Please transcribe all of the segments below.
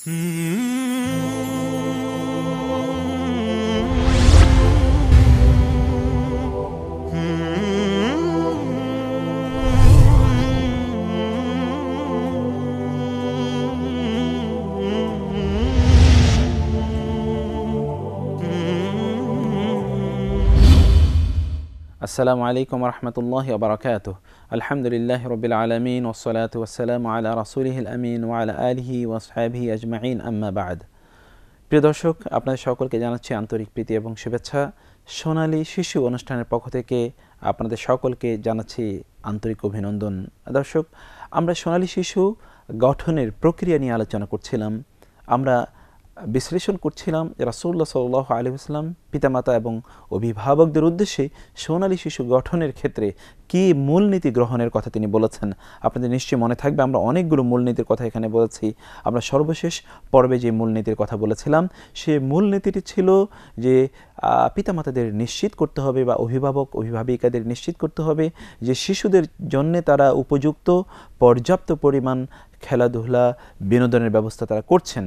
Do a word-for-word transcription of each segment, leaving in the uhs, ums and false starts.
আসসালামু আলাইকুম ওয়া রাহমাতুল্লাহি ওয়া বারাকাতুহু। আলহামদুলিল্লাহি রাব্বিল আলামিন ওয়াস সালাতু ওয়াস সালামু আলা রাসূলিহিল আমিন ওয়া আলা আলিহি ওয়া আসহাবিহি আজমাইন, আম্মা বা'দ। প্রিয় দর্শক, আপনাদের সকলকে জানাচ্ছি আন্তরিক প্রীতি এবং শুভেচ্ছা। সোনালী শিশু অনুষ্ঠানের পক্ষ থেকে আপনাদের সকলকে জানাচ্ছি আন্তরিক অভিনন্দন। দর্শক, আমরা সোনালী শিশু গঠনের প্রক্রিয়া নিয়ে আলোচনা করছিলাম। আমরা বিশ্লেষণ করছিলাম রাসূলুল্লাহ সাল্লাল্লাহু আলাইহি ওয়াসাল্লাম পিতামাতা এবং অভিভাবকদের উদ্দেশ্যে সোনালী শিশু গঠনের ক্ষেত্রে কী মূলনীতি গ্রহণের কথা তিনি বলেছেন। আপনাদের নিশ্চয়ই মনে থাকবে আমরা অনেকগুলো মূলনীতির কথা এখানে বলেছি। আমরা সর্বশেষ পর্বে যে মূলনীতির কথা বলেছিলাম সে মূলনীতিটি ছিল যে পিতামাতাদের নিশ্চিত করতে হবে বা অভিভাবক অভিভাবিকাদের নিশ্চিত করতে হবে যে শিশুদের জন্যে তারা উপযুক্ত পর্যাপ্ত পরিমাণ খেলাধুলা বিনোদনের ব্যবস্থা তারা করছেন।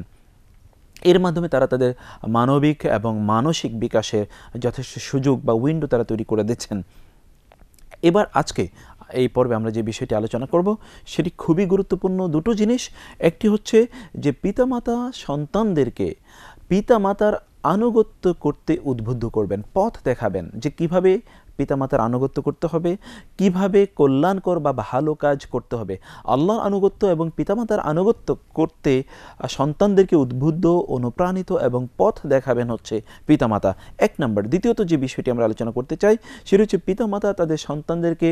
এর মাধ্যমে তারা তাদের মানবিক এবং মানসিক বিকাশের যথেষ্ট সুযোগ বা উইন্ডো তারা তৈরি করে দিচ্ছেন। এবার আজকে এই পর্বে আমরা যে বিষয়টি আলোচনা করব সেটি খুবই গুরুত্বপূর্ণ দুটো জিনিস। একটি হচ্ছে যে পিতামাতা সন্তানদেরকে পিতামাতার আনুগত্য করতে উদ্বুদ্ধ করবেন, পথ দেখাবেন যে কিভাবে পিতামাতার আনুগত্য করতে হবে, কিভাবে কল্যাণকর বা ভালো কাজ করতে হবে। আল্লাহর আনুগত্য এবং পিতামাতার আনুগত্য করতে সন্তানদেরকে উদ্বুদ্ধ, অনুপ্রাণিত এবং পথ দেখাবেন হচ্ছে পিতামাতা, এক নম্বর। দ্বিতীয়ত যে বিষয়টি আমরা আলোচনা করতে চাই সেটি হচ্ছে পিতামাতা তাদের সন্তানদেরকে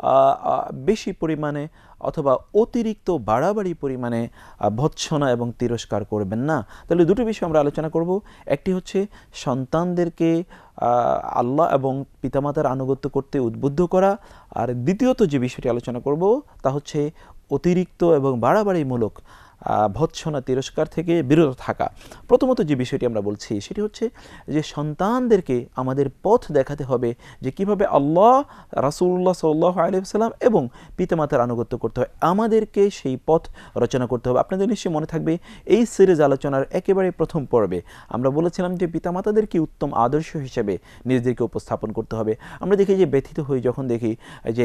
বেশি পরিমাণে অথবা অতিরিক্ত বাড়াবাড়ি পরিমাণে ভৎসনা এবং তিরস্কার করবেন না। তাহলে দুটো বিষয় আমরা আলোচনা করব। একটি হচ্ছে সন্তানদেরকে আল্লাহ এবং পিতামাতার আনুগত্য করতে উদ্বুদ্ধ করা, আর দ্বিতীয়ত যে বিষয়টি আলোচনা করব তা হচ্ছে অতিরিক্ত এবং বাড়াবাড়িমূলক ভৎসনা তিরস্কার থেকে বিরত থাকা। প্রথমত যে বিষয়টি আমরা বলছি সেটি হচ্ছে যে সন্তানদেরকে আমাদের পথ দেখাতে হবে যে কিভাবে আল্লাহ, রাসূলুল্লাহ সাল্লাল্লাহু আলাইহি ওয়াসাল্লাম এবং পিতামাতার আনুগত্য করতে হয়। আমাদেরকে সেই পথ রচনা করতে হবে। আপনাদের নিশ্চয়ই মনে থাকবে এই সিরিজ আলোচনার একেবারে প্রথম পর্বে আমরা বলেছিলাম যে পিতামাতাদেরকে উত্তম আদর্শ হিসেবে নিজেদেরকে উপস্থাপন করতে হবে। আমরা দেখি যে ব্যথিত হই যখন দেখি যে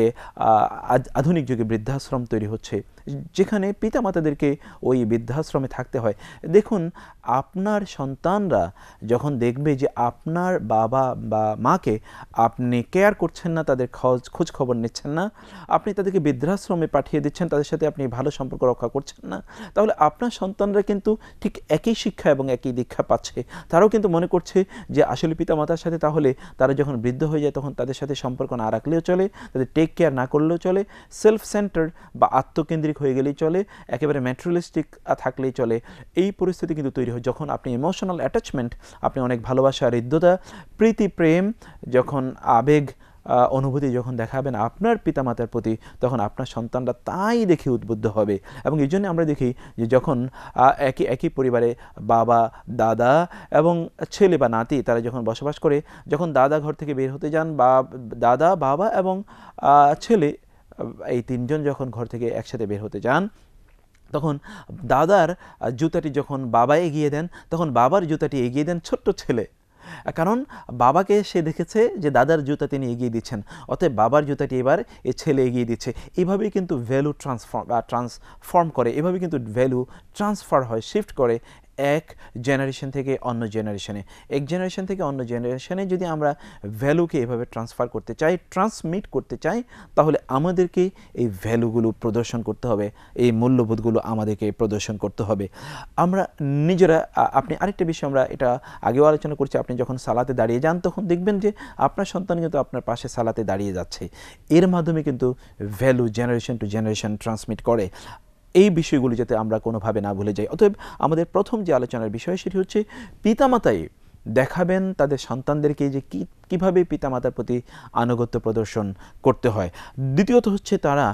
আধুনিক যুগে বৃদ্ধাশ্রম তৈরি হচ্ছে, যেখানে পিতামাতাদেরকে ওই বৃদ্ধাশ্রমে থাকতে হয়। দেখুন, আপনার সন্তানরা যখন দেখবে যে আপনার বাবা বা মাকে আপনি কেয়ার করছেন না, তাদের খোঁজ খোঁজ খবর নিচ্ছেন না, আপনি তাদেরকে বৃদ্ধাশ্রমে পাঠিয়ে দিচ্ছেন, তাদের সাথে আপনি ভালো সম্পর্ক রক্ষা করছেন না, তাহলে আপনার সন্তানরা কিন্তু ঠিক একই শিক্ষা এবং একই দীক্ষা পাচ্ছে। তারাও কিন্তু মনে করছে যে আসলে পিতামাতার সাথে তাহলে তারা যখন বৃদ্ধ হয়ে যায় তখন তাদের সাথে সম্পর্ক না রাখলেও চলে, তাদের টেক কেয়ার না করলেও চলে, সেলফ সেন্টার বা আত্মকেন্দ্রিক হয়ে গেলেই চলে, একেবারে ম্যাটেরিয়ালিস্টিক থাকলেই চলে। এই পরিস্থিতি কিন্তু তৈরি হয় যখন আপনি ইমোশনাল অ্যাটাচমেন্ট, আপনি অনেক ভালোবাসা, হৃদ্যতা, প্রীতি, প্রেম, যখন আবেগ অনুভূতি যখন দেখাবেন আপনার পিতামাতার প্রতি, তখন আপনার সন্তানরা তাই দেখে উদ্বুদ্ধ হবে। এবং এই জন্য আমরা দেখি যে যখন একই একই পরিবারে বাবা, দাদা এবং ছেলে বা নাতি তারা যখন বসবাস করে, যখন দাদা ঘর থেকে বের হতে যান বা দাদা, বাবা এবং ছেলে এই তিনজন যখন ঘর থেকে একসাথে বের হতে যান, তখন দাদার জুতাটি যখন বাবা এগিয়ে দেন তখন বাবার জুতাটি এগিয়ে দেন ছোট্ট ছেলে, কারণ বাবাকে সে দেখেছে যে দাদার জুতা তিনি এগিয়ে দিচ্ছেন, অতএব বাবার জুতাটি এবার এ ছেলে এগিয়ে দিচ্ছে। এইভাবেই কিন্তু ভ্যালু ট্রান্সফর্ম ট্রান্সফর্ম করে, এভাবে কিন্তু ভ্যালু ট্রান্সফার হয়, শিফট করে এক জেনারেশন থেকে অন্য জেনারেশনে। এক জেনারেশন থেকে অন্য জেনারেশনে যদি আমরা ভ্যালুকে এভাবে ট্রান্সফার করতে চাই, ট্রান্সমিট করতে চাই, তাহলে আমাদেরকে এই ভ্যালুগুলো প্রদর্শন করতে হবে, এই মূল্যবোধগুলো আমাদেরকে প্রদর্শন করতে হবে। আমরা নিজেরা, আপনি আরেকটা বিষয় আমরা এটা আগেও আলোচনা করছি, আপনি যখন সালাতে দাঁড়িয়ে যান তখন দেখবেন যে আপনার সন্তান কিন্তু আপনার পাশে সালাতে দাঁড়িয়ে যাচ্ছে। এর মাধ্যমে কিন্তু value generation to generation transmit করে। এই বিষয়গুলো যাতে আমরা কোনোভাবে না ভুলে যাই। অতএব আমাদের প্রথম যে আলোচনার বিষয় সেটি হচ্ছে পিতামাতাই দেখাবেন তাদের সন্তানদেরকে যে কী কীভাবে পিতামাতার প্রতি আনুগত্য প্রদর্শন করতে হয়। দ্বিতীয়ত হচ্ছে তারা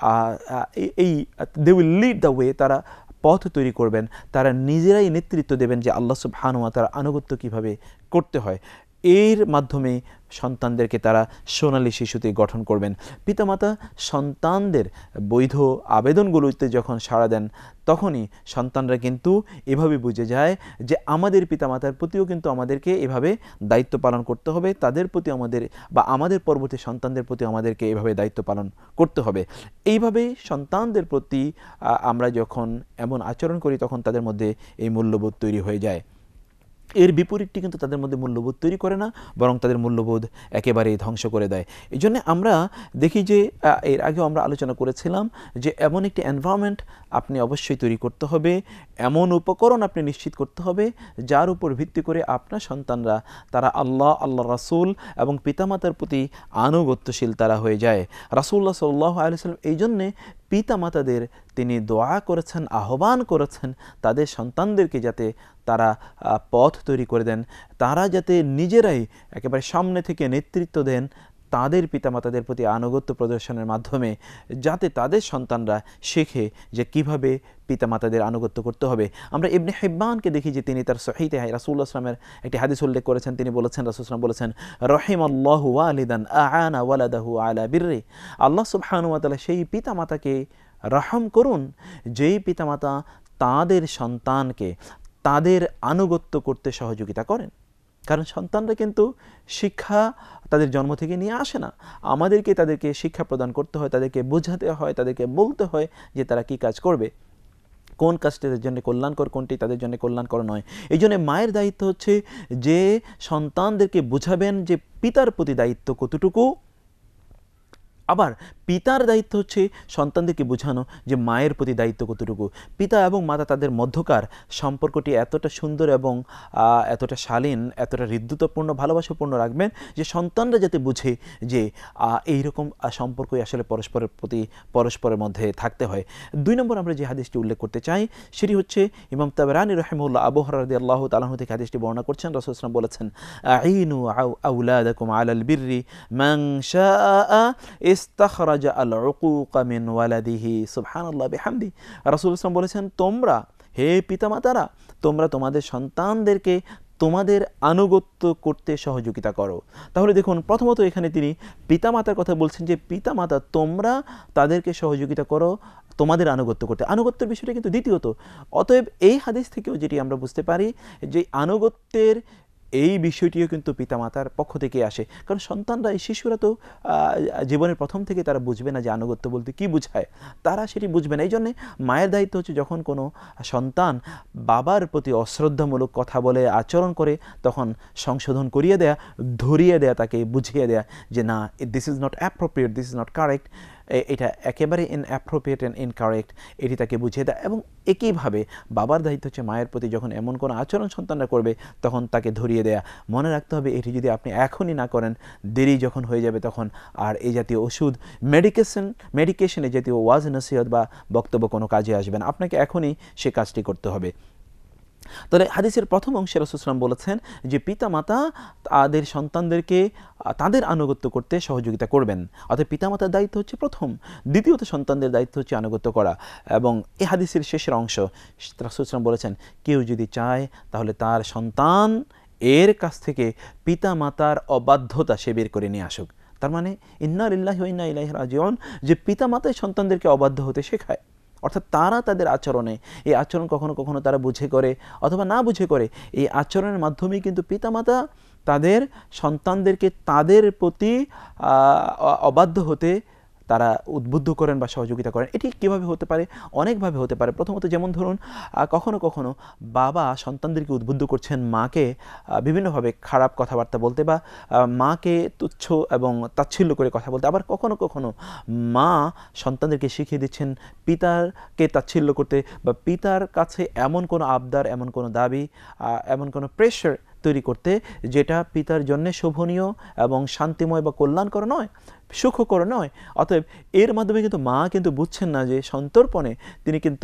এই they will lead the way, তারা পথ তৈরি করবেন, তারা নিজেরাই নেতৃত্ব দেবেন যে আল্লাহ সুবহানাহু ওয়া তাআলার আনুগত্য কীভাবে করতে হয়। এর মাধ্যমে সন্তানদেরকে তারা সোনালী শিশুতে গঠন করবেন। পিতামাতা সন্তানদের বৈধ আবেদনগুলোতে যখন সাড়া দেন তখনই সন্তানরা কিন্তু এভাবে বুঝে যায় যে আমাদের পিতামাতার প্রতিও কিন্তু আমাদেরকে এভাবে দায়িত্ব পালন করতে হবে, তাদের প্রতি আমাদের বা আমাদের পরবর্তী সন্তানদের প্রতি আমাদেরকে এভাবে দায়িত্ব পালন করতে হবে। এইভাবেই সন্তানদের প্রতি আমরা যখন এমন আচরণ করি তখন তাদের মধ্যে এই মূল্যবোধ তৈরি হয়ে যায়। এর বিপরীতটি কিন্তু তাদের মধ্যে মূল্যবোধ তৈরি করে না, বরং তাদের মূল্যবোধ একেবারেই ধ্বংস করে দেয়। এই জন্য আমরা দেখি যে এর আগেও আমরা আলোচনা করেছিলাম যে এমন একটি এনভায়রনমেন্ট আপনি অবশ্যই তৈরি করতে হবে, এমন উপকরণ আপনি নিশ্চিত করতে হবে যার উপর ভিত্তি করে আপনার সন্তানরা তারা আল্লাহ, আল্লাহ রাসূল এবং পিতামাতার প্রতি আনুগত্যশীল তারা হয়ে যায়। রাসূলুল্লাহ সাল্লাল্লাহু আলাইহি ওয়াসাল্লাম এই জন্যে পিতামাতাদের তিনি দোয়া করেছেন, আহ্বান করেছেন তাদের সন্তানদেরকে যাতে তারা পথ তৈরি করে দেন, তারা যাতে নিজেরাই একেবারে সামনে থেকে নেতৃত্ব দেন তাদের পিতামাতাদের প্রতি আনুগত্য প্রদর্শনের মাধ্যমে, যাতে তাদের সন্তানরা শেখে যে কিভাবে পিতামাতাদের আনুগত্য করতে হবে। আমরা ইবনে হিব্বানকে দেখি যে তিনি তার সহিহে রাসূলুল্লাহ সাল্লাল্লাহু আলাইহি ওয়াসাল্লামের একটি হাদিস উল্লেখ করেছেন। তিনি বলেছেন, রাসূল সাল্লাল্লাহু আলাইহি ওয়াসাল্লাম বলেছেন, রাহিমাল্লাহু ওয়ালিদান আ'আনা ওয়ালাদাহু আলা বিররি। আল্লাহ সুবহানাহু ওয়া তাআলা সেই পিতামাতাকে রহম করুন যেই পিতামাতা তাদের সন্তানকে তাদের আনুগত্য করতে সহযোগিতা করেন। কারণ সন্তানরা কিন্তু শিক্ষা তাদের জন্ম থেকে নিয়ে আসে না, আমাদেরকে তাদেরকে শিক্ষা প্রদান করতে হয়, তাদেরকে বোঝাতে হয়, তাদেরকে বলতে হয় যে তারা কি কাজ করবে, কোন কাজটি তাদের জন্য কল্যাণকর, কোনটি তাদের জন্য কল্যাণকর নয়। এই জন্য মায়ের দায়িত্ব হচ্ছে যে সন্তানদেরকে বোঝাবেন যে পিতার প্রতি দায়িত্ব কতটুকু, আবার পিতার দায়িত্ব হচ্ছে সন্তানদেরকে বোঝানো যে মায়ের প্রতি দায়িত্ব কতটুকু। পিতা এবং মাতা তাদের মধ্যকার সম্পর্কটি এতটা সুন্দর এবং এতটা শালীন, এতটা হৃদ্যতাপূর্ণ, ভালোবাসাপূর্ণ রাখবেন যে সন্তানরা যাতে বুঝে যে এইরকম সম্পর্কই আসলে পরস্পরের প্রতি পরস্পরের মধ্যে থাকতে হয়। দুই নম্বর আমরা যে হাদিসটি উল্লেখ করতে চাই সেটি হচ্ছে ইমাম তাবরানী রাহিমাহুল্লাহ আবু হুরায়রা রাদিয়াল্লাহু তাআলা আনহু থেকে হাদিসটি বর্ণনা করছেন। রাসূল সাল্লাল্লাহু আলাইহি ওয়াসাল্লাম বলেছেন, আইনু আওলাদাকুম আলাল বিররি মান শাআ ইস্তাখরাজা আল উকুকা মিন ওয়ালাদিহি। সুবহানাল্লাহ বিহামদি। রাসূল সাল্লাল্লাহু আলাইহি ওয়াসাল্লাম বলেছেন, তোমরা হে পিতামাতারা তোমরা তোমাদের সন্তানদেরকে তোমাদের আনুগত্য করতে সহযোগিতা করো। তাহলে দেখুন, প্রথমত এখানে তিনি পিতামাতার কথা বলছেন যে পিতামাতা তোমরা তাদেরকে সহযোগিতা করো তোমাদের আনুগত্য করতে। আনুগত্যের বিষয়টা কিন্তু দ্বিতীয়ত। অতএব এই হাদিস থেকেও যেটি আমরা বুঝতে পারি যে আনুগত্যের এই বিষয়টিও কিন্তু পিতামাতার পক্ষ থেকে আসে। কারণ সন্তানরা, এই শিশুরা তো জীবনের প্রথম থেকে তারা বুঝবে না যে আনুগত্য বলতে কী বুঝায়, তারা সেটি বুঝবে না। এই জন্যে মায়ের দায়িত্ব হচ্ছে যখন কোনো সন্তান বাবার প্রতি অশ্রদ্ধামূলক কথা বলে, আচরণ করে, তখন সংশোধন করিয়ে দেয়া, ধরিয়ে দেয়া, তাকে বুঝিয়ে দেয়া যে না, this is not appropriate, this is not correct, এটা একেবারে ইনঅ্যাপ্রোপ্রিয়েট অ্যান্ড ইনকারেক্ট, এটি তাকে বুঝিয়ে দেয়। এবং একইভাবে বাবার দায়িত্ব হচ্ছে মায়ের প্রতি যখন এমন কোনো আচরণ সন্তানরা করবে তখন তাকে ধরিয়ে দেয়া। মনে রাখতে হবে এটি যদি আপনি এখনই না করেন, দেরি যখন হয়ে যাবে তখন আর এই জাতীয় ওষুধ, মেডিকেশন মেডিকেশন এই জাতীয় ওয়াজ নসিহত বা বক্তব্য কোনো কাজে আসবে না। আপনাকে এখনই সে কাজটি করতে হবে। তাহলে হাদিসের প্রথম অংশে রাসূল সাল্লাল্লাহু আলাইহি ওয়াসাল্লাম বলেছেন যে পিতামাতা তাদের সন্তানদেরকে তাদের আনুগত্য করতে সহযোগিতা করবেন। অর্থাৎ পিতামাতার দায়িত্ব হচ্ছে প্রথম, দ্বিতীয়ত সন্তানদের দায়িত্ব হচ্ছে আনুগত্য করা। এবং এই হাদিসের শেষের অংশ রাসূল সাল্লাল্লাহু আলাইহি ওয়াসাল্লাম বলেছেন, কেউ যদি চায় তাহলে তার সন্তান এর কাছ থেকে পিতামাতার অবাধ্যতা সে বের করে নিয়ে আসুক। তার মানে ইন্না লিল্লাহি ওয়া ইন্না ইলাইহি রাজিউন, যে পিতামাতাই সন্তানদেরকে অবাধ্য হতে শেখায়। অর্থাৎ তারা তাদের আচরণে, এই আচরণ কখনো কখনো তারা বুঝে করে অথবা না বুঝে করে, এই আচরণের মাধ্যমেই কিন্তু পিতামাতা তাদের সন্তানদেরকে তাদের প্রতি অবাধ্য হতে তারা উদ্বুদ্ধ করেন বা সহযোগিতা করেন। এটি কীভাবে হতে পারে? অনেকভাবে হতে পারে। প্রথমত যেমন ধরুন, কখনো কখনো বাবা সন্তানদেরকে উদ্বুদ্ধ করছেন মাকে বিভিন্নভাবে খারাপ কথাবার্তা বলতে বা মাকে তুচ্ছ এবং তাচ্ছিল্য করে কথা বলতে। আবার কখনো কখনো মা সন্তানদেরকে শিখিয়ে দিচ্ছেন পিতাকে তাচ্ছিল্য করতে বা পিতার কাছে এমন কোনো আবদার, এমন কোনো দাবি, এমন কোনো প্রেশার তৈরি করতে যেটা পিতার জন্য শোভনীয় এবং শান্তিময় বা কল্যাণকর নয়, সুখকর নয়। অতএব এর মাধ্যমে কিন্তু মা কিন্তু বুঝছেন না যে সন্তর্পণে তিনি কিন্তু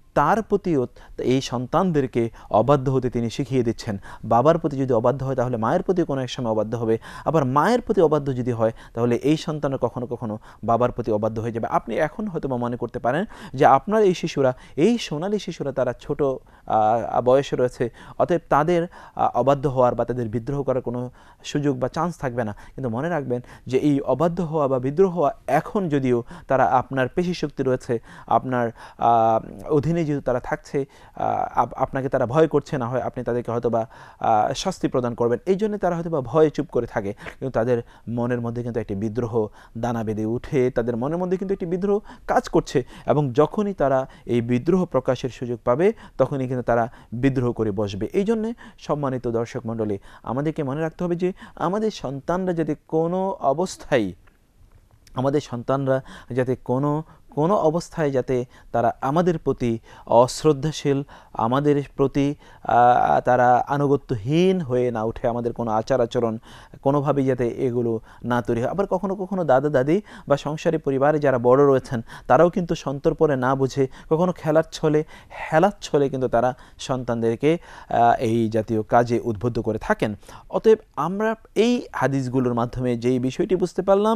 তার প্রতিও এই সন্তানদেরকে অবাধ্য হতে তিনি শিখিয়ে দিচ্ছেন। বাবার প্রতি যদি অবাধ্য হয় তাহলে মায়ের প্রতি কোনো এক সময় অবাধ্য হবে, আবার মায়ের প্রতি অবাধ্য যদি হয় তাহলে এই সন্তানরা কখনো কখনো বাবার প্রতি অবাধ্য হয়ে যাবে। আপনি এখন হয়তো মনে করতে পারেন যে আপনার এই শিশুরা, এই সোনালী শিশুরা তারা ছোট বয়সে রয়েছে, অতএব তাদের অবাধ্য হওয়ার বা তাদের বিদ্রোহ করার কোনো সুযোগ বা চান্স থাকবে না। কিন্তু মনে রাখবেন যে এই অবাধ্য হওয়া বা বিদ্রোহ হওয়া এখন যদিও তারা আপনার পেশি শক্তি রয়েছে, আপনার অধীনে যেহেতু তারা থাকছে, আপনাকে তারা ভয় করছে না হয় আপনি তাদেরকে হয়তো বা শাস্তি প্রদান করবেন, এই জন্য তারা হয়তো বা ভয়ে চুপ করে থাকে, কিন্তু তাদের মনের মধ্যে কিন্তু একটি বিদ্রোহ দানা বেঁধে উঠে, তাদের মনের মধ্যে কিন্তু একটি বিদ্রোহ কাজ করছে, এবং যখনই তারা এই বিদ্রোহ প্রকাশের সুযোগ পাবে তখনই কিন্তু তারা বিদ্রোহ করে বসবে। এই জন্যে সম্মানিত দর্শক মণ্ডলী, আমাদেরকে মনে রাখতে হবে যে আমাদের সন্তানরা যাতে কোনো অবস্থায় আমাদের সন্তানরা যাতে কোনো কোনো অবস্থায় যাতে তারা আমাদের প্রতি অশ্রদ্ধাশীল, আমাদের প্রতি তারা আনুগত্যহীন হয়ে না উঠে, আমাদের কোনো আচার আচরণ কোনোভাবেই যাতে এগুলো না তৈরি হয়। আবার কখনো কখনো দাদা দাদি বা সংসারী পরিবারে যারা বড় রয়েছেন তারাও কিন্তু সন্তর্পণে না বুঝে কখনো খেলার ছলে হেলার ছলে কিন্তু তারা সন্তানদেরকে এই জাতীয় কাজে উদ্বুদ্ধ করে থাকেন। অতএব আমরা এই হাদিসগুলোর মাধ্যমে যেই বিষয়টি বুঝতে পারলাম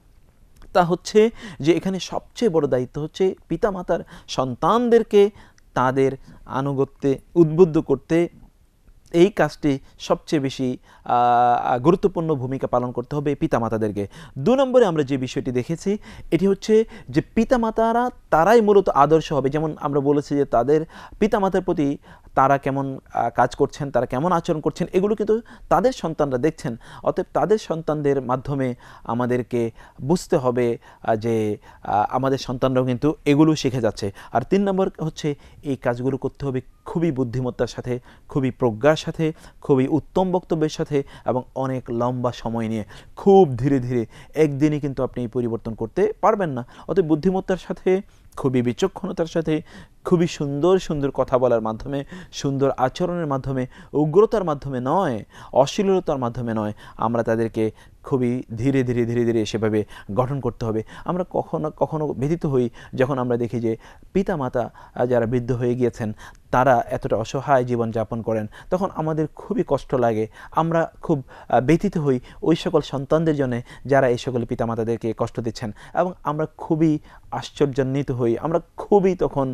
তা হচ্ছে যে এখানে সবচেয়ে বড় দায়িত্ব হচ্ছে পিতামাতার সন্তানদেরকে তাদের আনুগত্যে উদ্বুদ্ধ করতে। এই কাজটি সবচেয়ে বেশি গুরুত্বপূর্ণ ভূমিকা পালন করতে হবে পিতামাতাদেরকে। দু নম্বরে আমরা যে বিষয়টি দেখেছি এটি হচ্ছে যে পিতামাতারা তারাই মূলত আদর্শ হবে। যেমন আমরা বলেছি যে তাদের পিতামাতার প্রতি তারা কেমন কাজ করছেন, তারা কেমন আচরণ করছেন, এগুলো কিন্তু তাদের সন্তানরা দেখছেন। অতএব তাদের সন্তানদের মাধ্যমে আমাদেরকে বুঝতে হবে যে আমাদের সন্তানরাও কিন্তু এগুলো শিখে যাচ্ছে। আর তিন নম্বর হচ্ছে এই কাজগুলো করতে হবে খুবই বুদ্ধিমত্তার সাথে, খুবই প্রজ্ঞার সাথে, খুবই উত্তম বক্তব্যের সাথে এবং অনেক লম্বা সময় নিয়ে, খুব ধীরে ধীরে। একদিনই কিন্তু আপনি পরিবর্তন করতে পারবেন না। অতএব বুদ্ধিমত্তার সাথে, খুবই বিচক্ষণতার সাথে, খুবই সুন্দর সুন্দর কথা বলার মাধ্যমে, সুন্দর আচরণের মাধ্যমে, উগ্রতার মাধ্যমে নয়, অশ্লীলতার মাধ্যমে নয়, আমরা তাদেরকে খুবই ধীরে ধীরে ধীরে ধীরে সেভাবে গঠন করতে হবে। আমরা কখনো কখনো ব্যথিত হই যখন আমরা দেখি যে পিতামাতা যারা বৃদ্ধ হয়ে গিয়েছেন তারা এতটা অসহায় জীবন যাপন করেন, তখন আমাদের খুবই কষ্ট লাগে। আমরা খুব ব্যথিত হই ওই সকল সন্তানদের জন্য যারা এই সকল পিতামাতাদেরকে কষ্ট দিচ্ছেন, এবং আমরা খুবই আশ্চর্যান্বিত হই। আমরা খুবই তখন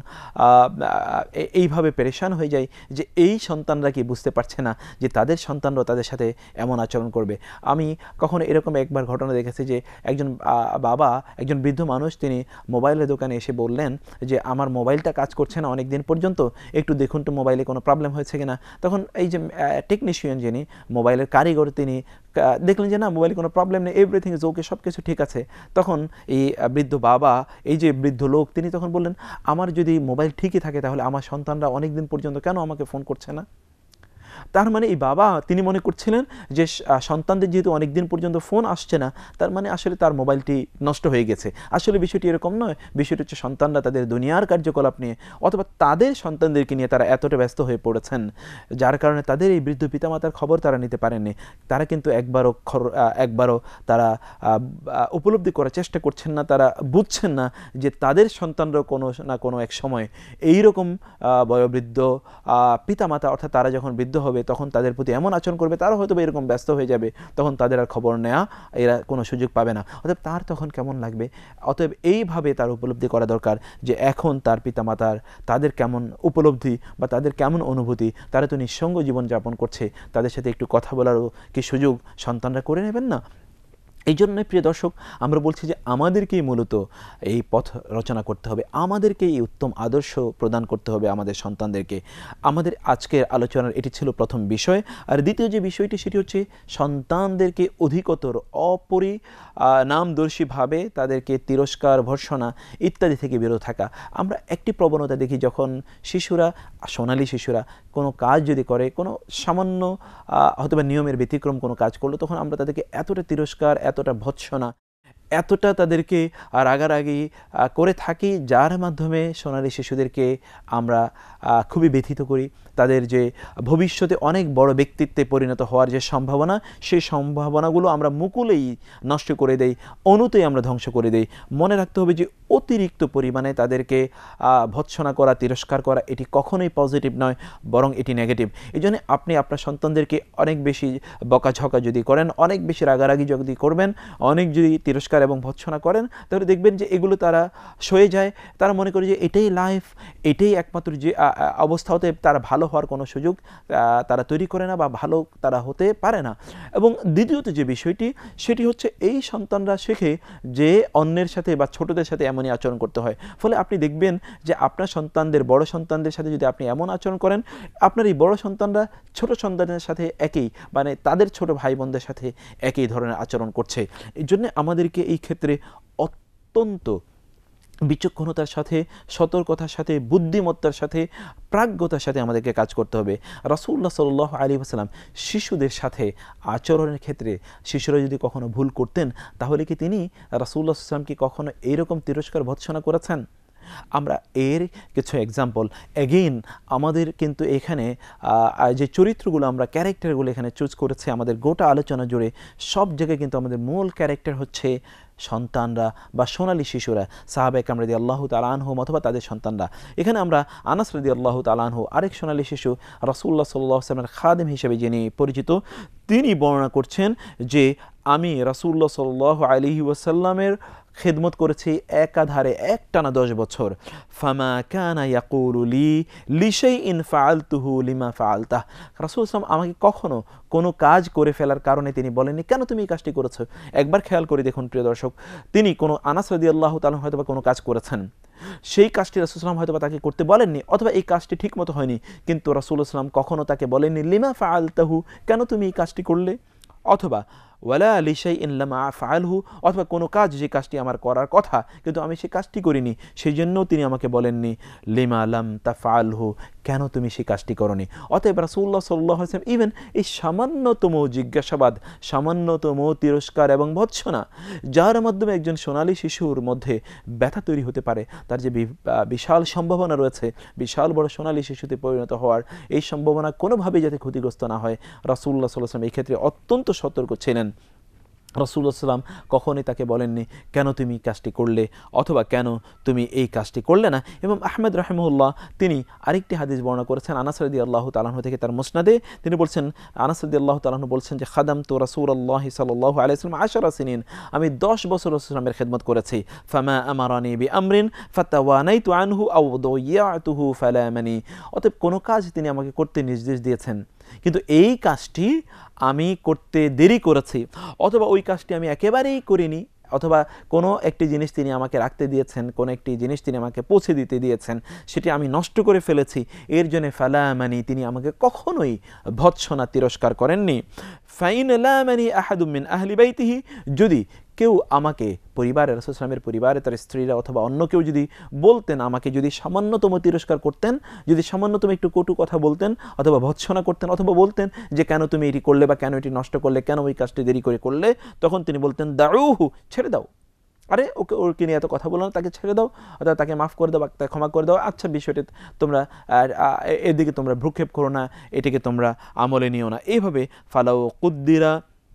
এইভাবে পেরেশান হয়ে যাই যে এই সন্তানরা কি বুঝতে পারছে না যে তাদের সন্তানরাও তাদের সাথে এমন আচরণ করবে। আমি কখনো এরকম একবার ঘটনা দেখেছি যে একজন বাবা, একজন বৃদ্ধ মানুষ, তিনি মোবাইলের দোকানে এসে বললেন যে আমার মোবাইলটা কাজ করছে না অনেক দিন পর্যন্ত, একটু দেখুন তো মোবাইলে কোনো প্রবলেম হয়েছে কিনা। তখন এই যে টেকনিশিয়ান, যিনি মোবাইলের কারিগর, তিনি দেখলেন যে না, মোবাইলে কোনো প্রবলেম নেই, এভরিথিং ইজ ওকে, সব কিছু ঠিক আছে। তখন এই বৃদ্ধ বাবা, এই যে বৃদ্ধ লোক, তিনি তখন বললেন আমার যদি মোবাইল ঠিকই থাকে তাহলে আমার সন্তানরা অনেক দিন পর্যন্ত কেন আমাকে ফোন করছে না? তার মানে এই বাবা, তিনি মনে করছিলেন যে সন্তানদের যেহেতু অনেক দিন পর্যন্ত ফোন আসছে না, তার মানে আসলে তার মোবাইলটি নষ্ট হয়ে গেছে। আসলে বিষয়টি এরকম নয়। বিষয়টি হচ্ছে সন্তানরা তাদের দুনিয়ার কার্যকলাপ নিয়ে অথবা তাদের সন্তানদেরকে নিয়ে তারা এতটা ব্যস্ত হয়ে পড়েছেন, যার কারণে তাদের এই বৃদ্ধ পিতামাতার খবর তারা নিতে পারেননি। তারা কিন্তু একবারও একবারও তারা উপলব্ধি করার চেষ্টা করছেন না, তারা বুঝছেন না যে তাদের সন্তানরাও কোনো না কোনো এক সময় এইরকম বয়োবৃদ্ধ পিতামাতা, অর্থাৎ তারা যখন বৃদ্ধ হবে তখন তাদের প্রতি এমন আচরণ করবে, তারা হয়তো এরকম ব্যস্ত হয়ে যাবে, তখন তাদের আর খবর নেওয়া এরা কোনো সুযোগ পাবে না। অতএব তার তখন কেমন লাগবে? অতএব এইভাবে তার উপলব্ধি করা দরকার যে এখন তার পিতামাতার তাদের কেমন উপলব্ধি বা তাদের কেমন অনুভূতি, তারা তো নিঃসঙ্গ জীবনযাপন করছে, তাদের সাথে একটু কথা বলারও কি সুযোগ সন্তানরা করে নেবেন না? এই জন্যই প্রিয় দর্শক, আমরা বলছি যে আমাদেরকেই মূলত এই পথ রচনা করতে হবে, আমাদেরকে এই উত্তম আদর্শ প্রদান করতে হবে আমাদের সন্তানদেরকে। আমাদের আজকের আলোচনার এটি ছিল প্রথম বিষয়। আর দ্বিতীয় যে বিষয়টি সেটি হচ্ছে সন্তানদেরকে অধিকতর অপরি নামদর্শীভাবে তাদেরকে তিরস্কার, ভর্ৎসনা ইত্যাদি থেকে বিরত থাকা। আমরা একটি প্রবণতা দেখি, যখন শিশুরা, সোনালী শিশুরা কোনো কাজ যদি করে, কোনো সামান্য হয়তো বা নিয়মের ব্যতিক্রম কোনো কাজ করলো, তখন আমরা তাদেরকে এতটা তিরস্কার, এতটা ভৎসনা, এতটা তাদেরকে রাগারাগি করে থাকি, যার মাধ্যমে সোনালী শিশুদেরকে আমরা খুবই ব্যথিত করি। তাদের যে ভবিষ্যতে অনেক বড় ব্যক্তিত্বে পরিণত হওয়ার যে সম্ভাবনা, সেই সম্ভাবনাগুলো আমরা মুকুলেই নষ্ট করে দেই, অণুতেই আমরা ধ্বংস করে দেই। মনে রাখতে হবে যে অতিরিক্ত পরিমাণে তাদেরকে ভৎসনা করা, তিরস্কার করা এটি কখনোই পজিটিভ নয়, বরং এটি নেগেটিভ। এই জন্য আপনি আপনার সন্তানদেরকে অনেক বেশি বকাঝকা যদি করেন, অনেক বেশি রাগারাগি যদি করবেন, অনেক যদি তিরস্কার এবং ভৎসনা করেন, তাহলে দেখবেন যে এগুলো তারা সয়ে যায়। তারা মনে করে যে এটাই লাইফ, এটাই একমাত্র যে অবস্থা, হতে তারা ভালো হওয়ার কোনো সুযোগ তারা তৈরি করে না বা ভালো তারা হতে পারে না। এবং দ্বিতীয়ত যে বিষয়টি, সেটি হচ্ছে এই সন্তানরা শেখে যে অন্যের সাথে বা ছোটদের সাথে এমনই আচরণ করতে হয়। ফলে আপনি দেখবেন যে আপনার সন্তানদের, বড় সন্তানদের সাথে যদি আপনি এমন আচরণ করেন, আপনার এই বড় সন্তানরা ছোট সন্তানের সাথে একই, মানে তাদের ছোট ভাই বোনদের সাথে একই ধরনের আচরণ করছে। এই জন্য আমাদেরকে এই ক্ষেত্রে অত্যন্ত বিচক্ষণতার সাথে, সতর্কতার সাথে, বুদ্ধিমত্তার সাথে, প্রাজ্ঞতার সাথে আমাদেরকে কাজ করতে হবে। রাসূলুল্লাহ সাল্লাল্লাহু আলাইহি ওয়াসাল্লাম শিশুদের সাথে আচরণের ক্ষেত্রে শিশুরা যদি কখনো ভুল করতেন, তাহলে কি তিনি রাসূলুল্লাহ সাল্লাল্লাহু আলাইহি ওয়াসাল্লাম কি কখনো এইরকম তিরস্কার ভৎসনা করেছেন? আমরা এর কিছু এক্সাম্পল, এগেইন আমাদের কিন্তু এখানে যে চরিত্রগুলো আমরা, ক্যারেক্টারগুলো এখানে চুজ করেছে আমাদের গোটা আলোচনা জুড়ে, সব জায়গায় কিন্তু আমাদের মূল ক্যারেক্টার হচ্ছে সন্তানরা বা সোনালী শিশুরা, সাহাবা একরাম রাদিয়াল্লাহু তাআলা আনহুম অথবা তাদের সন্তানরা। এখানে আমরা আনাস রাদিয়াল্লাহু তাআলা আনহু, আরেক সোনালী শিশু, রাসূলুল্লাহ সাল্লাল্লাহু আলাইহি ওয়াসাল্লামের খাদেম হিসেবে যিনি পরিচিত, তিনি বর্ণনা করছেন যে আমি রাসূলুল্লাহ সাল্লাল্লাহু আলাইহি ওয়াসাল্লামের খিদমত করেছি একাধারে একটানা দশ বছর। ফামা কানা ইয়াকুলু লি লিশাইইন ফাআলতুহু লিমা ফাআলতাহ। রাসূল সাল্লাল্লাহু আলাইহি ওয়াসাল্লাম আমাকে কখনো কোনো কাজ করে ফেলার কারণে তিনি বলেননি কেন তুমি এই কাজটি করেছো। একবার খেয়াল করে দেখুন প্রিয় দর্শক, তিনি কোনো, আনাস রাদিয়াল্লাহু তাআলা হয়তো বা কোনো কাজ করেছেন, সেই কাজটি রাসূল সাল্লাল্লাহু আলাইহি ওয়াসাল্লাম হয়তো বা তাকে করতে বলেননি, অথবা এই কাজটি ঠিক মতো হয়নি, কিন্তু রাসূলুল্লাহ সাল্লাল্লাহু আলাইহি ওয়াসাল্লাম কখনো তাকে বলেননি লিমা ফাআলতাহু, কেন তুমি এই কাজটি করলে, অথবা ওয়ালা লিশাইইন লাম আফআলহু, অথবা কোনো কাজ যে কাজটি আমার করার কথা কিন্তু আমি সেই কাজটি করিনি, সেই জন্য তিনি আমাকে বলেননি লিমা লাম তাফআলহু, কেন তুমি সেই কাজটি করনি। অতএব রাসূলুল্লাহ সাল্লাল্লাহু আলাইহি ওয়াসাল্লাম ইভেন এই সামান্যতম জিজ্ঞাসাবাদ, সামান্যতম তিরস্কার এবং ভৎসনা, যার মাধ্যমে একজন সোনালী শিশুর মধ্যে ব্যথা তৈরি হতে পারে, তার যে বিশাল সম্ভাবনা রয়েছে বিশাল বড় সোনালী শিশুতে পরিণত হওয়ার, এই সম্ভাবনা কোনোভাবেই যাতে ক্ষতিগ্রস্ত না হয়, রাসূলুল্লাহ সাল্লাল্লাহু আলাইহি ওয়াসাল্লাম এই ক্ষেত্রে অত্যন্ত সতর্ক ছিলেন। রাসূলুল্লাহ সাল্লাম কখনোই তাকে বলেননি কেন তুমি কাজটি করলে, অথবা কেন তুমি এই কাজটি করলে না। এবং আহমেদ রাহিমাহুল্লাহ তিনি আরেকটি হাদিস বর্ণনা করেছেন আনাস রাদিয়াল্লাহু তাআলা আনহু থেকে, তার মুসনাদে তিনি বলছেন, আনাস রাদিয়াল্লাহু তাআলা আনহু বলছেন যে খাদামতু রাসূলুল্লাহ সাল্লাল্লাহু আলাইহি ওয়াসাল্লাম আশারা সিনিন, আমি দশ বছর রাসূল সাল্লামের খিদমত করেছি। ফামা আমারানি বিআমরিন ফাতাওয়ানাইতু আনহু আও দাইয়াতুহু ফালামানি, অতএব কোনো কাজ তিনি আমাকে করতে নির্দেশ দিয়েছেন, কিন্তু এই কাজটি আমি করতে দেরি করেছি, অথবা ওই কাজটি আমি একেবারেই করিনি, অথবা কোনো একটি জিনিস তিনি আমাকে রাখতে দিয়েছেন, কোনো একটি জিনিস তিনি আমাকে পৌঁছে দিতে দিয়েছেন, সেটি আমি নষ্ট করে ফেলেছি, এর জন্য ফালামানি, তিনি আমাকে কখনোই ভৎসনা তিরস্কার করেননি। ফাইন লামানি আহাদুম মিন আহলি বাইতিহি, যদি কেউ আমাকে, পরিবারের, রাসূল সাল্লামের পরিবারে তার স্ত্রীরা অথবা অন্য কেউ যদি বলতেন, আমাকে যদি সামান্যতম তিরস্কার করতেন, যদি সামান্যতম একটু কটু কথা বলতেন অথবা ভৎসনা করতেন, অথবা বলতেন যে কেন তুমি এটি করলে বা কেন এটি নষ্ট করলে, কেন ওই কাজটি দেরি করে করলে, তখন তিনি বলতেন দাউহু, ছেড়ে দাও, আরে ওকে, ওকে নিয়ে এত কথা বলো না, তাকে ছেড়ে দাও, অথবা তাকে মাফ করে দাও, তাকে ক্ষমা করে দাও, আচ্ছা বিষয়টি তোমরা এদিকে তোমরা ভ্রুক্ষেপ করো না, এটিকে তোমরা আমলে নিও না। এইভাবে ফালাউ কুদ্দিরা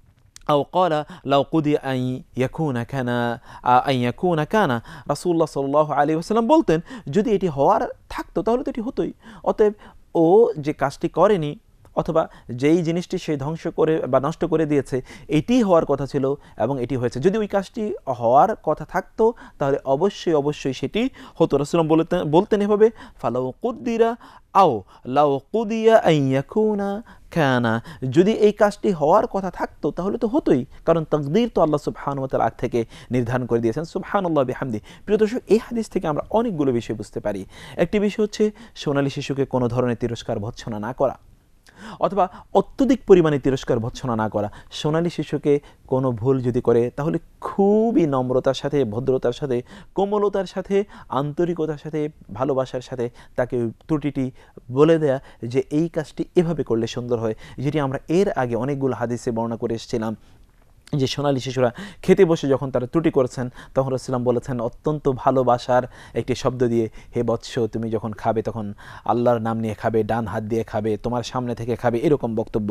আও ক্বালা লাউ কুদিয়া আন ইয়াকুনা কানা আন ইয়াকুনা কানা, রাসূলুল্লাহ সাল্লাল্লাহু আলাইহি ওয়াসাল্লাম বলতেন যদি এটি হওয়ার থাকতো তাহলে তো এটি হতোই। অতএব ও যে কাজটি করেনি, অথবা যেই জিনিসটি সে ধ্বংস করে বা নষ্ট করে দিয়েছে, এটি হওয়ার কথা ছিল এবং এটি হয়েছে, যদি ওই কাজটি হওয়ার কথা থাকতো তাহলে অবশ্যই অবশ্যই সেটি হতো। রাসূলুল্লাহ বলতেন বলতেন এভাবে ফালাউ কুদ্দিরা আও লাউ কুদিয়া আন ইয়াকুনা কানা, যদি এই কাজটি হওয়ার কথা থাকতো তাহলে তো হতোই, কারণ তাকদীর তো আল্লাহ সুবহানাহু ওয়া তাআলা আগ থেকে নির্ধারণ করে দিয়েছেন। সুবহানাল্লাহ বিহামদি। প্রিয় দর্শক, এই হাদিস থেকে আমরা অনেকগুলো বিষয় বুঝতে পারি। একটি বিষয় হচ্ছে সোনালী শিশুকে কোনো ধরনের তিরস্কার ভৎসনা না করা, অথবা অত্যধিক পরিমাণে তিরস্কার ভৎসনা না করা। সোনালী শিশুকে কোনো ভুল যদি করে তাহলে খুবই নম্রতার সাথে, ভদ্রতার সাথে, কোমলতার সাথে, আন্তরিকতার সাথে, ভালোবাসার সাথে তাকে ত্রুটিটি বলে দেয়া যে এই কাজটি এভাবে করলে সুন্দর হয়, যেটি আমরা এর আগে অনেকগুলো হাদিসে বর্ণনা করে এসেছিলাম। যে সোনালী শিশুরা খেতে বসে যখন তারা ত্রুটি করেছেন তখন রাসূলুল্লাহ বলেছেন অত্যন্ত ভালোবাসার একটি শব্দ দিয়ে, হে বৎস, তুমি যখন খাবে তখন আল্লাহর নাম নিয়ে খাবে, ডান হাত দিয়ে খাবে, তোমার সামনে থেকে খাবে, এরকম বক্তব্য।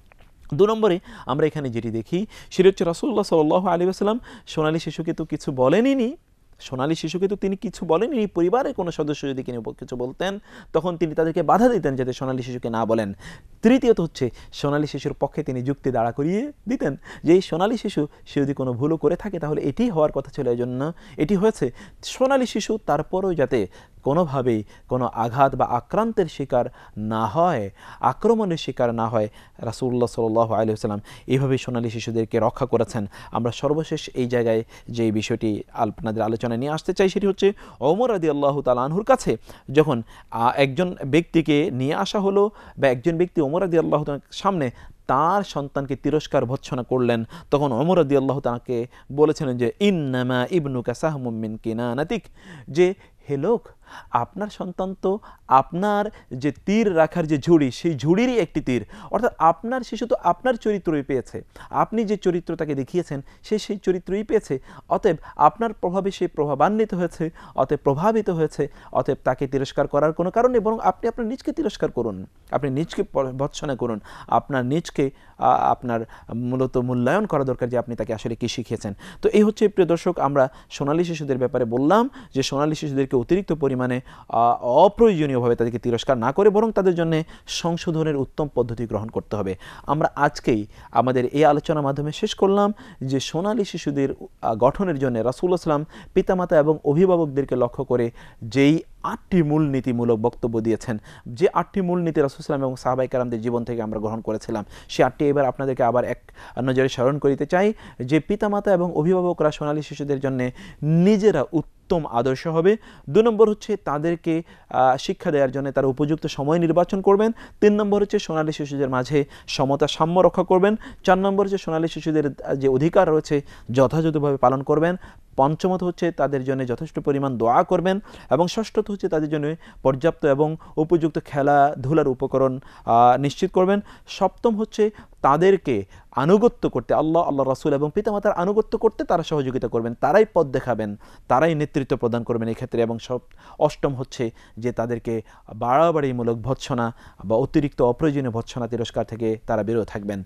দু নম্বরে আমরা এখানে যেটি দেখি সেটি হচ্ছে রাসূলুল্লাহ সাল্লাল্লাহু আলাইহি ওয়াসাল্লাম সোনালী শিশুকে তো কিছু বলেনই, সোনালী শিশুকে তো তিনি কিছু বলেননি। পরিবারের কোনো সদস্য যদি তিনি কিছু বলতেন তখন তিনি তাদেরকে বাধা দিতেন যাতে সোনালী শিশুকে না বলেন। তৃতীয়ত হচ্ছে সোনালী শিশুর পক্ষে তিনি যুক্তি দাঁড়া করিয়ে দিতেন যে এই সোনালী শিশু সে যদি কোনো ভুলও করে থাকে তাহলে এটি হওয়ার কথা ছিল, এই জন্য এটি হয়েছে। সোনালী শিশু তারপরেও যাতে কোনোভাবেই কোনো আঘাত বা আক্রান্তের শিকার না হয়, আক্রমণের শিকার না হয়, রাসূলুল্লাহ সাল্লাল্লাহু আলাইহি ওয়াসাল্লাম এইভাবেই সোনালী শিশুদেরকে রক্ষা করেছেন। আমরা সর্বশেষ এই জায়গায় যে বিষয়টি আপনাদের আলোচনায় নিয়ে আসতে চাই সেটি হচ্ছে ওমর রাদিয়াল্লাহু তাআলা আনহুর কাছে যখন একজন ব্যক্তিকে নিয়ে আসা হলো বা একজন ব্যক্তি ওমর রাদিয়াল্লাহু তাআলার সামনে তার সন্তানকে তিরস্কার ভৎসনা করলেন, তখন ওমর রাদিয়াল্লাহু তাআলাকে বলেছিলেন যে ইন্নামা ইবনুকা সাহমুম মিন কিনানাতিক, যে হে লোক, আপনার সন্তান তো আপনার যে তীর রাখার যে ঝুড়ি সেই ঝুড়িরই একটি তীর, অর্থাৎ আপনার শিশু তো আপনার চরিত্রই পেয়েছে, আপনি যে চরিত্র তাকে দেখিয়েছেন সে সেই চরিত্রই পেয়েছে, অতএব আপনার প্রভাবে সে প্রভাবান্বিত হয়েছে, অতএব প্রভাবিত হয়েছে, অতএব তাকে তিরস্কার করার কোনো কারণ নেই, বরং আপনি আপনার নিজকে তিরস্কার করুন, আপনি নিজকে ভৎসনা করুন, আপনার নিজকে আপনার মূলত মূল্যায়ন করা দরকার যে আপনি তাকে আসলে কী শিখিয়েছেন। তো এই হচ্ছে প্রিয় দর্শক আমরা সোনালী শিশুদের ব্যাপারে বললাম যে সোনালী শিশুদেরকে অতিরিক্ত পরিমাণে অপ্রয়োজনীয়ভাবে তাদেরকে তিরস্কার না করে বরং তাদের জন্য সংশোধনের উত্তম পদ্ধতি গ্রহণ করতে হবে। আমরা আজকেই আমাদের এই আলোচনার মাধ্যমে শেষ করলাম যে সোনালী শিশুদের গঠনের জন্য রাসূলুল্লাহ সাল্লাল্লাহু আলাইহি ওয়াসাল্লাম পিতামাতা এবং অভিভাবকদেরকে লক্ষ্য করে যেই আটটি মূলনীতিমূলক বক্তব্য দিয়েছেন, যে আটটি মূলনীতি রাসূল সাল্লাল্লাহু আলাইহি ওয়াসাল্লাম এবং সাহাবায়ে কেরামদের জীবন থেকে আমরা গ্রহণ করেছিলাম, সে আটটি এবার আপনাদেরকে আবার এক নজরে স্মরণ করিতে চাই যে পিতামাতা এবং অভিভাবকরা সোনালী শিশুদের জন্য নিজেরা উত্তম আদর্শ হবে। দু নম্বর হচ্ছে তাদেরকে শিক্ষা দেওয়ার জন্য তারা উপযুক্ত সময় নির্বাচন করবেন। তিন নম্বর হচ্ছে সোনালী শিশুদের মাঝে সমতা সাম্য রক্ষা করবেন। চার নম্বর হচ্ছে সোনালী শিশুদের যে অধিকার রয়েছে যথাযথভাবে পালন করবেন। পঞ্চমত হচ্ছে তাদের জন্য যথেষ্ট পরিমাণ দোয়া করবেন এবং ষষ্ঠত হচ্ছে তাদের জন্য পর্যাপ্ত এবং উপযুক্ত খেলাধুলার উপকরণ নিশ্চিত করবেন। সপ্তম হচ্ছে তাদেরকে আনুগত্য করতে, আল্লাহ আল্লাহ রাসূল এবং পিতামাতার আনুগত্য করতে তারা সহযোগিতা করবেন, তারাই পথ দেখাবেন, তারাই নেতৃত্ব প্রদান করবেন এই ক্ষেত্রে। এবং সব অষ্টম হচ্ছে যে তাদেরকে বাড়াবাড়িমূলক ভৎসনা বা অতিরিক্ত অপ্রয়োজনীয় ভৎসনা তিরস্কার থেকে তারা বিরত থাকবেন।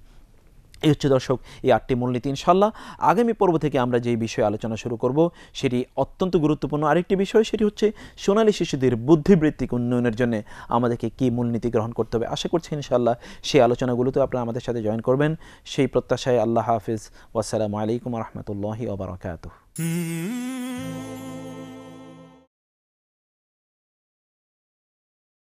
এই হচ্ছে দর্শক এই আটটি মূলনীতি। ইনশাআল্লাহ আগামী পর্ব থেকে আমরা যেই বিষয়ে আলোচনা শুরু করব সেটি অত্যন্ত গুরুত্বপূর্ণ আরেকটি বিষয়, সেটি হচ্ছে সোনালী শিশুদের বুদ্ধিবৃত্তিক উন্নয়নের জন্য আমাদেরকে কী মূলনীতি গ্রহণ করতে হবে। আশা করছি ইনশাআল্লাহ সেই আলোচনাগুলোতে আপনারা আমাদের সাথে জয়েন করবেন। সেই প্রত্যাশায় আল্লাহ হাফিজ। ওয়াসসালামু আলাইকুম ওয়া রাহমাতুল্লাহি ওয়া বারাকাতুহু।